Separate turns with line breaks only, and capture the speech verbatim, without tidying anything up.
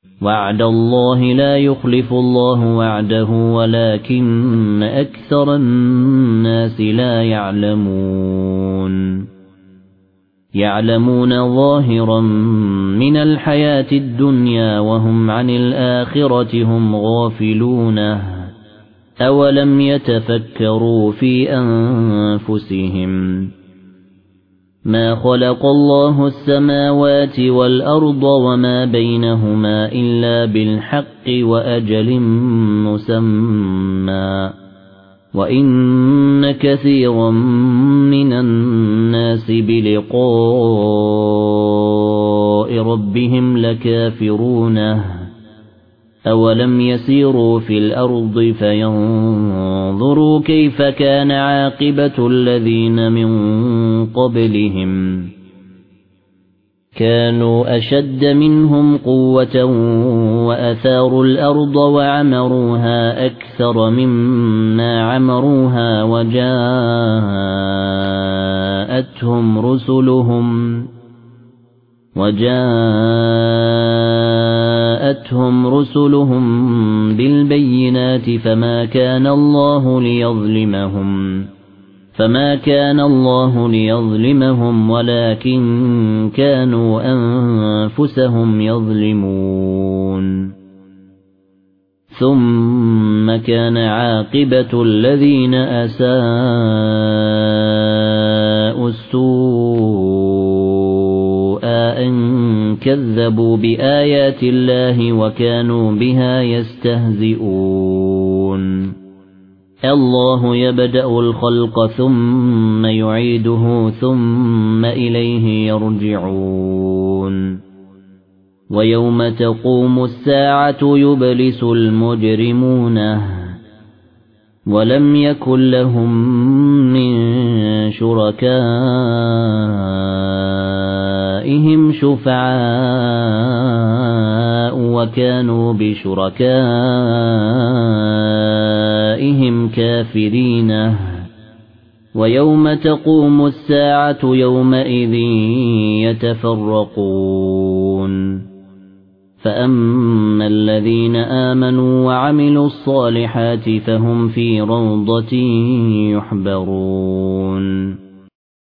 وعد الله لا يخلف الله وعده ولكن أكثر الناس لا يعلمون يعلمون ظاهرا من الحياة الدنيا وهم عن الآخرة هم غافلون أولم يتفكروا في أنفسهم ما خلق الله السماوات والأرض وما بينهما إلا بالحق وأجل مسمى وإن كثيرا من الناس بلقاء ربهم لكافرون أولم يسيروا في الأرض فينظروا كيف كان عاقبة الذين من قبلهم كانوا أشد منهم قوة وأثاروا الأرض وعمروها أكثر مما عمروها وجاءتهم رسلهم وجاءتهم رسلهم بالبينات فما كان الله ليظلمهم فما كان الله ليظلمهم ولكن كانوا أنفسهم يظلمون ثم كان عاقبة الذين أساءوا السوء أن كذبوا بآيات الله وكانوا بها يستهزئون الله يبدأ الخلق ثم يعيده ثم إليه يرجعون ويوم تقوم الساعة يبلس المجرمون ولم يكن لهم من شركائهم شفعاء وكانوا بشركائهم كافرين ويوم تقوم الساعة يومئذ يتفرقون فأما الذين آمنوا وعملوا الصالحات فهم في روضة يحبرون